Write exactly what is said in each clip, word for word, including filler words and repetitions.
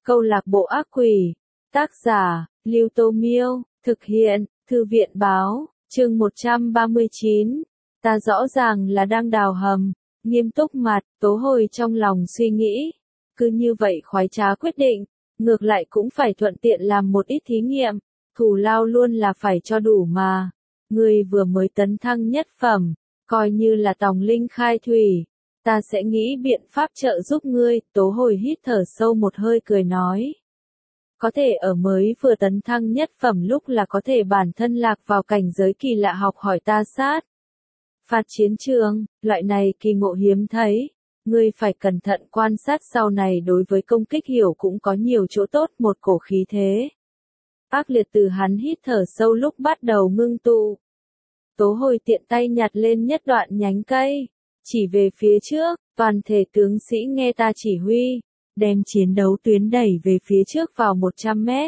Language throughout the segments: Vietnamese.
Câu lạc bộ ác quỷ. Tác giả, Lưu Tô Miêu. Thực hiện, Thư viện Báo. Chương một trăm ba mươi chín. Ta rõ ràng là đang đào hầm. Nghiêm túc mặt, Tố Hồi trong lòng suy nghĩ. Cứ như vậy khoái trá quyết định. Ngược lại cũng phải thuận tiện làm một ít thí nghiệm. Thù lao luôn là phải cho đủ mà. Ngươi vừa mới tấn thăng nhất phẩm. Coi như là tòng linh khai thủy. Ta sẽ nghĩ biện pháp trợ giúp ngươi. Tố Hồi hít thở sâu một hơi cười nói. Có thể ở mới vừa tấn thăng nhất phẩm lúc là có thể bản thân lạc vào cảnh giới kỳ lạ học hỏi ta sát. Phạt chiến trường, loại này kỳ ngộ hiếm thấy. Ngươi phải cẩn thận quan sát sau này đối với công kích hiểu cũng có nhiều chỗ tốt một cổ khí thế. Ác liệt từ hắn hít thở sâu lúc bắt đầu ngưng tụ. Tố Hồi tiện tay nhặt lên nhất đoạn nhánh cây. Chỉ về phía trước, toàn thể tướng sĩ nghe ta chỉ huy. Đem chiến đấu tuyến đẩy về phía trước vào một trăm mét.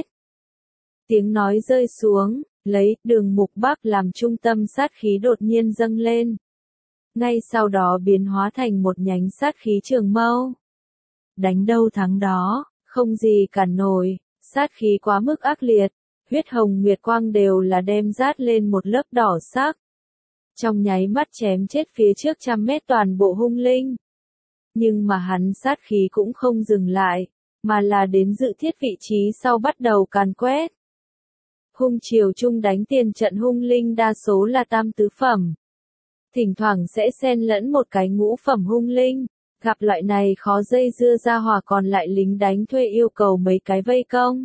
Tiếng nói rơi xuống, lấy đường mục Bắc làm trung tâm sát khí đột nhiên dâng lên. Ngay sau đó biến hóa thành một nhánh sát khí trường mâu. Đánh đâu thắng đó, không gì cản nổi, sát khí quá mức ác liệt, huyết hồng nguyệt quang đều là đem rát lên một lớp đỏ sắc. Trong nháy mắt chém chết phía trước trăm mét toàn bộ hung linh. Nhưng mà hắn sát khí cũng không dừng lại, mà là đến dự thiết vị trí sau bắt đầu càn quét. Hung triều chung đánh tiền trận hung linh đa số là tam tứ phẩm. Thỉnh thoảng sẽ xen lẫn một cái ngũ phẩm hung linh, gặp loại này khó dây dưa ra hòa còn lại lính đánh thuê yêu cầu mấy cái vây công.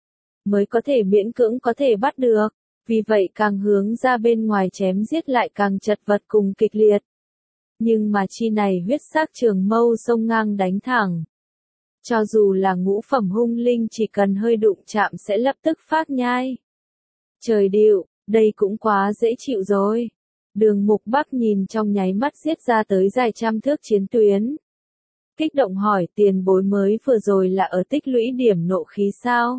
Mới có thể miễn cưỡng có thể bắt được, vì vậy càng hướng ra bên ngoài chém giết lại càng chật vật cùng kịch liệt. Nhưng mà chi này huyết sắc trường mâu sông ngang đánh thẳng. Cho dù là ngũ phẩm hung linh chỉ cần hơi đụng chạm sẽ lập tức phát nhai. Trời điệu, đây cũng quá dễ chịu rồi. Đường mục Bắc nhìn trong nháy mắt giết ra tới dài trăm thước chiến tuyến. Kích động hỏi tiền bối mới vừa rồi là ở tích lũy điểm nộ khí sao?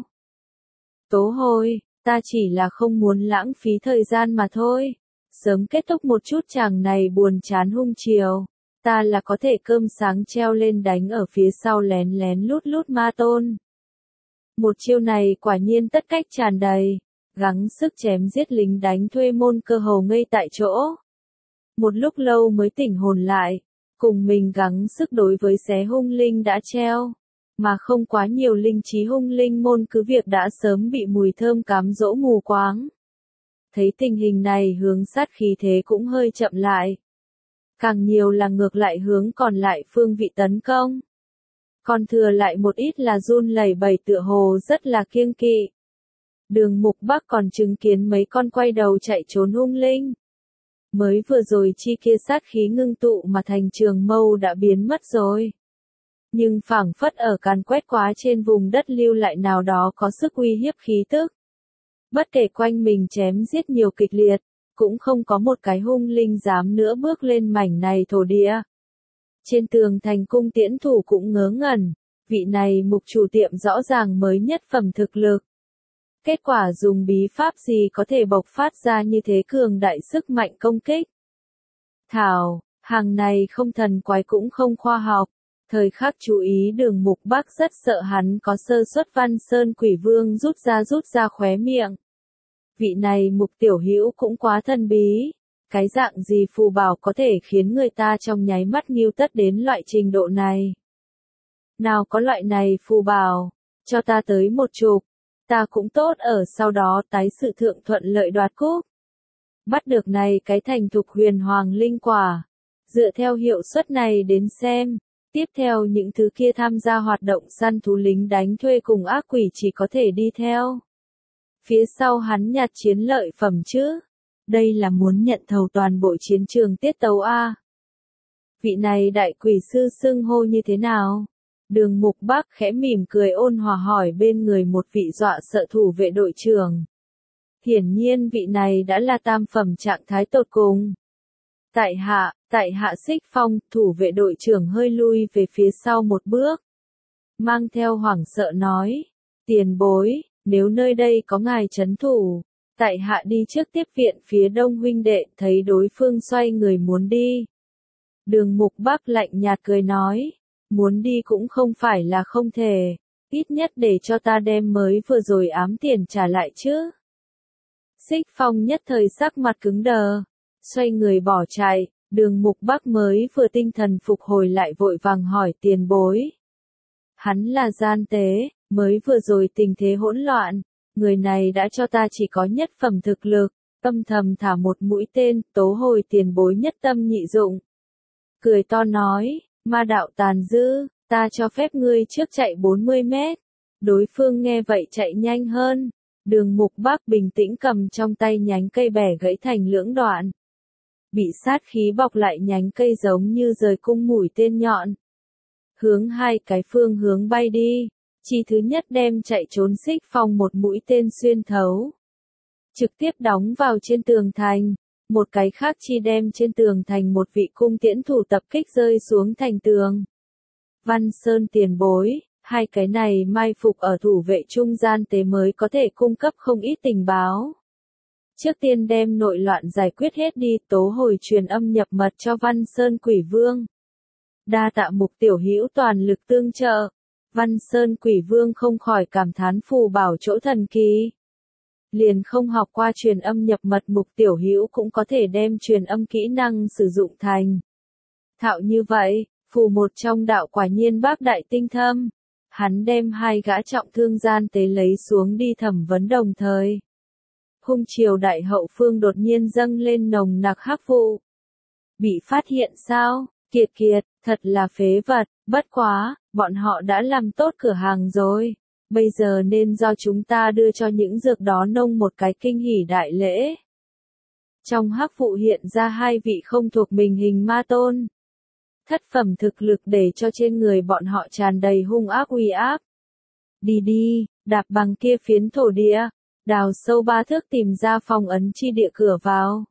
Tố Hồi, ta chỉ là không muốn lãng phí thời gian mà thôi. Sớm kết thúc một chút chàng này buồn chán hung chiều. Ta là có thể cơm sáng treo lên đánh ở phía sau lén lén lút lút ma tôn. Một chiêu này quả nhiên tất cách tràn đầy. Gắng sức chém giết lính đánh thuê môn cơ hồ ngây tại chỗ. Một lúc lâu mới tỉnh hồn lại. Cùng mình gắng sức đối với xé hung linh đã treo. Mà không quá nhiều linh trí hung linh môn cứ việc đã sớm bị mùi thơm cám dỗ mù quáng. Thấy tình hình này hướng sát khí thế cũng hơi chậm lại. Càng nhiều là ngược lại hướng còn lại phương vị tấn công. Còn thừa lại một ít là run lẩy bẩy tựa hồ rất là kiêng kỵ. Đường mục Bắc còn chứng kiến mấy con quay đầu chạy trốn hung linh. Mới vừa rồi chi kia sát khí ngưng tụ mà thành trường mâu đã biến mất rồi. Nhưng phảng phất ở càn quét quá trên vùng đất lưu lại nào đó có sức uy hiếp khí tức. Bất kể quanh mình chém giết nhiều kịch liệt, cũng không có một cái hung linh dám nữa bước lên mảnh này thổ địa. Trên tường thành cung tiễn thủ cũng ngớ ngẩn, vị này mục chủ tiệm rõ ràng mới nhất phẩm thực lực. Kết quả dùng bí pháp gì có thể bộc phát ra như thế cường đại sức mạnh công kích. Thảo, hàng này không thần quái cũng không khoa học. Thời khắc chú ý đường mục Bắc rất sợ hắn có sơ suất Văn Sơn Quỷ Vương rút ra rút ra khóe miệng. Vị này mục tiểu hữu cũng quá thần bí. Cái dạng gì phù bảo có thể khiến người ta trong nháy mắt nghiêu tất đến loại trình độ này. Nào có loại này phù bảo, cho ta tới một chục. Ta cũng tốt ở sau đó tái sự thượng thuận lợi đoạt cúp. Bắt được này cái thành thục huyền hoàng linh quả. Dựa theo hiệu suất này đến xem. Tiếp theo những thứ kia tham gia hoạt động săn thú lính đánh thuê cùng ác quỷ chỉ có thể đi theo. Phía sau hắn nhặt chiến lợi phẩm chứ. Đây là muốn nhận thầu toàn bộ chiến trường tiết tấu A. Vị này đại quỷ sư xưng hô như thế nào? Đường mục Bắc khẽ mỉm cười ôn hòa hỏi bên người một vị dọa sợ thủ vệ đội trưởng. Hiển nhiên vị này đã là tam phẩm trạng thái tột cùng. Tại hạ, tại hạ Xích Phong, thủ vệ đội trưởng hơi lui về phía sau một bước. Mang theo hoảng sợ nói, tiền bối, nếu nơi đây có ngài trấn thủ, tại hạ đi trước tiếp viện phía đông huynh đệ, thấy đối phương xoay người muốn đi. Đường mục Bắc lạnh nhạt cười nói, muốn đi cũng không phải là không thể, ít nhất để cho ta đem mới vừa rồi ám tiền trả lại chứ. Xích Phong nhất thời sắc mặt cứng đờ, xoay người bỏ chạy, Đường Mục Bắc mới vừa tinh thần phục hồi lại vội vàng hỏi tiền bối. Hắn là gian tế, mới vừa rồi tình thế hỗn loạn, người này đã cho ta chỉ có nhất phẩm thực lực, âm thầm thả một mũi tên, tố hồi tiền bối nhất tâm nhị dụng. Cười to nói, ma đạo tàn dư, ta cho phép ngươi trước chạy bốn mươi mét. Đối phương nghe vậy chạy nhanh hơn. Đường Mục Bắc bình tĩnh cầm trong tay nhánh cây bẻ gãy thành lưỡng đoạn. Bị sát khí bọc lại nhánh cây giống như rời cung mũi tên nhọn. Hướng hai cái phương hướng bay đi. Chi thứ nhất đem chạy trốn Xích Phong một mũi tên xuyên thấu. Trực tiếp đóng vào trên tường thành. Một cái khác chi đem trên tường thành một vị cung tiễn thủ tập kích rơi xuống thành tường. Văn Sơn tiền bối, hai cái này mai phục ở thủ vệ trung gian tế mới có thể cung cấp không ít tình báo. Trước tiên đem nội loạn giải quyết hết đi, tố hồi truyền âm nhập mật cho Văn Sơn Quỷ Vương. Đa tạ Mục tiểu hữu toàn lực tương trợ. Văn Sơn Quỷ Vương không khỏi cảm thán phù bảo chỗ thần kỳ. Liền không học qua truyền âm nhập mật Mục tiểu hữu cũng có thể đem truyền âm kỹ năng sử dụng thành thạo như vậy. Phù một trong đạo quả nhiên bác đại tinh thâm. Hắn đem hai gã trọng thương gian tế lấy xuống đi thẩm vấn đồng thời. Hung triều đại hậu phương đột nhiên dâng lên nồng nặc hắc vụ. Bị phát hiện sao? Kiệt kiệt, thật là phế vật, bất quá, bọn họ đã làm tốt cửa hàng rồi. Bây giờ nên do chúng ta đưa cho những dược đó nông một cái kinh hỉ đại lễ. Trong hắc vụ hiện ra hai vị không thuộc mình hình ma tôn. Thất phẩm thực lực để cho trên người bọn họ tràn đầy hung ác uy áp. Đi đi, đạp bằng kia phiến thổ địa, đào sâu ba thước tìm ra phong ấn chi địa cửa vào.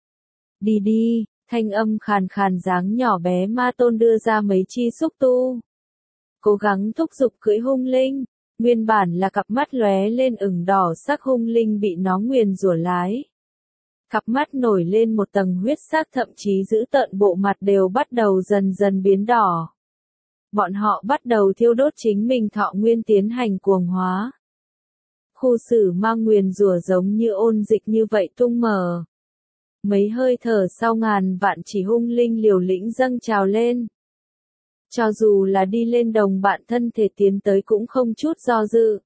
Đi đi, thanh âm khàn khàn dáng nhỏ bé ma tôn đưa ra mấy chi xúc tu. Cố gắng thúc giục cưỡi hung linh, nguyên bản là cặp mắt lóe lên ửng đỏ sắc hung linh bị nó nguyền rủa lái. Cặp mắt nổi lên một tầng huyết sắc thậm chí giữ tợn bộ mặt đều bắt đầu dần dần biến đỏ. Bọn họ bắt đầu thiêu đốt chính mình thọ nguyên tiến hành cuồng hóa. Khu xử ma nguyền rủa giống như ôn dịch như vậy tung mở. Mấy hơi thở sau ngàn vạn chỉ hung linh liều lĩnh dâng trào lên. Cho dù là đi lên đồng bạn thân thể tiến tới cũng không chút do dự.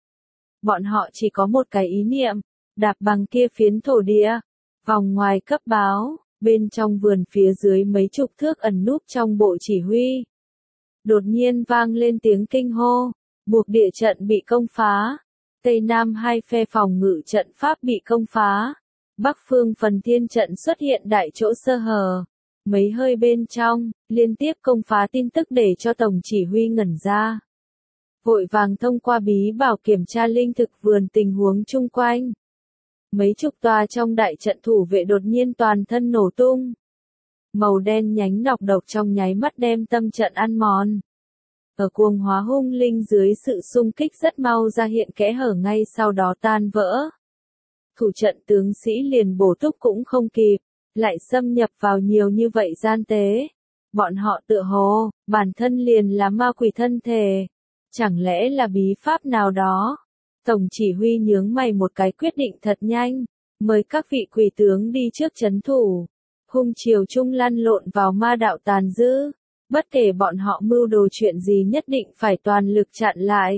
Bọn họ chỉ có một cái ý niệm, đạp bằng kia phiến thổ địa. Vòng ngoài cấp báo, bên trong vườn phía dưới mấy chục thước ẩn núp trong bộ chỉ huy. Đột nhiên vang lên tiếng kinh hô, buộc địa trận bị công phá. Tây Nam hai phe phòng ngự trận pháp bị công phá. Bắc phương phần thiên trận xuất hiện đại chỗ sơ hở. Mấy hơi bên trong, liên tiếp công phá tin tức để cho tổng chỉ huy ngẩn ra. Vội vàng thông qua bí bảo kiểm tra linh thực vườn tình huống chung quanh. Mấy chục tòa trong đại trận thủ vệ đột nhiên toàn thân nổ tung. Màu đen nhánh nọc độc trong nháy mắt đem tâm trận ăn mòn. Ở cuồng hóa hung linh dưới sự xung kích rất mau ra hiện kẽ hở ngay sau đó tan vỡ. Thủ trận tướng sĩ liền bổ túc cũng không kịp, lại xâm nhập vào nhiều như vậy gian tế. Bọn họ tựa hồ, bản thân liền là ma quỷ thân thể. Chẳng lẽ là bí pháp nào đó? Tổng chỉ huy nhướng mày một cái quyết định thật nhanh, mời các vị quỷ tướng đi trước trấn thủ. Hung triều trung lăn lộn vào ma đạo tàn dư, bất kể bọn họ mưu đồ chuyện gì nhất định phải toàn lực chặn lại.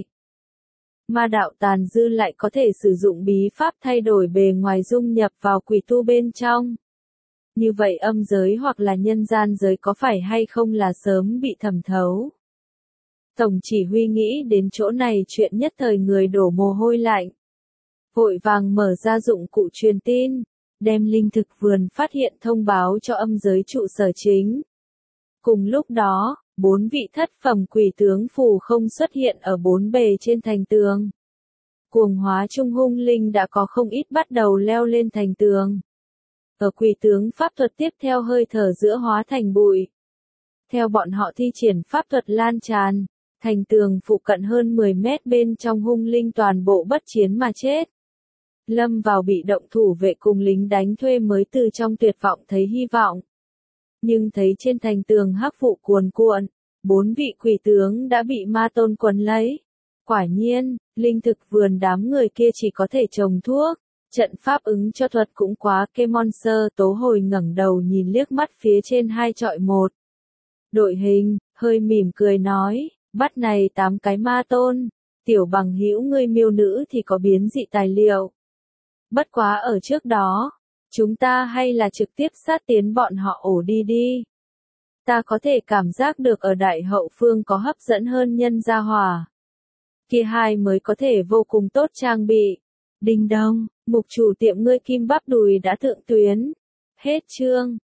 Ma đạo tàn dư lại có thể sử dụng bí pháp thay đổi bề ngoài dung nhập vào quỷ tu bên trong. Như vậy âm giới hoặc là nhân gian giới có phải hay không là sớm bị thẩm thấu? Tổng chỉ huy nghĩ đến chỗ này chuyện nhất thời người đổ mồ hôi lạnh. Vội vàng mở ra dụng cụ truyền tin, đem linh thực vườn phát hiện thông báo cho âm giới trụ sở chính. Cùng lúc đó, bốn vị thất phẩm quỷ tướng phù không xuất hiện ở bốn bề trên thành tường. Cuồng hóa trung hung linh đã có không ít bắt đầu leo lên thành tường. Ở quỷ tướng pháp thuật tiếp theo hơi thở giữa hóa thành bụi. Theo bọn họ thi triển pháp thuật lan tràn, thành tường phụ cận hơn mười mét bên trong hung linh toàn bộ bất chiến mà chết. Lâm vào bị động thủ vệ cùng lính đánh thuê mới từ trong tuyệt vọng thấy hy vọng. Nhưng thấy trên thành tường hắc vụ cuồn cuộn, bốn vị quỷ tướng đã bị ma tôn quấn lấy. Quả nhiên, linh thực vườn đám người kia chỉ có thể trồng thuốc. Trận pháp ứng cho thuật cũng quá kê monster. Tố Hồi ngẩng đầu nhìn liếc mắt phía trên hai trọi một. Đội hình, hơi mỉm cười nói, bắt này tám cái ma tôn. Tiểu bằng hữu ngươi miêu nữ thì có biến dị tài liệu. Bất quá ở trước đó, chúng ta hay là trực tiếp sát tiến bọn họ ổ đi đi. Ta có thể cảm giác được ở đại hậu phương có hấp dẫn hơn nhân gia hỏa. Kia hai mới có thể vô cùng tốt trang bị. Đinh đông, mục chủ tiệm ngươi kim bắp đùi đã thượng tuyến. Hết chương.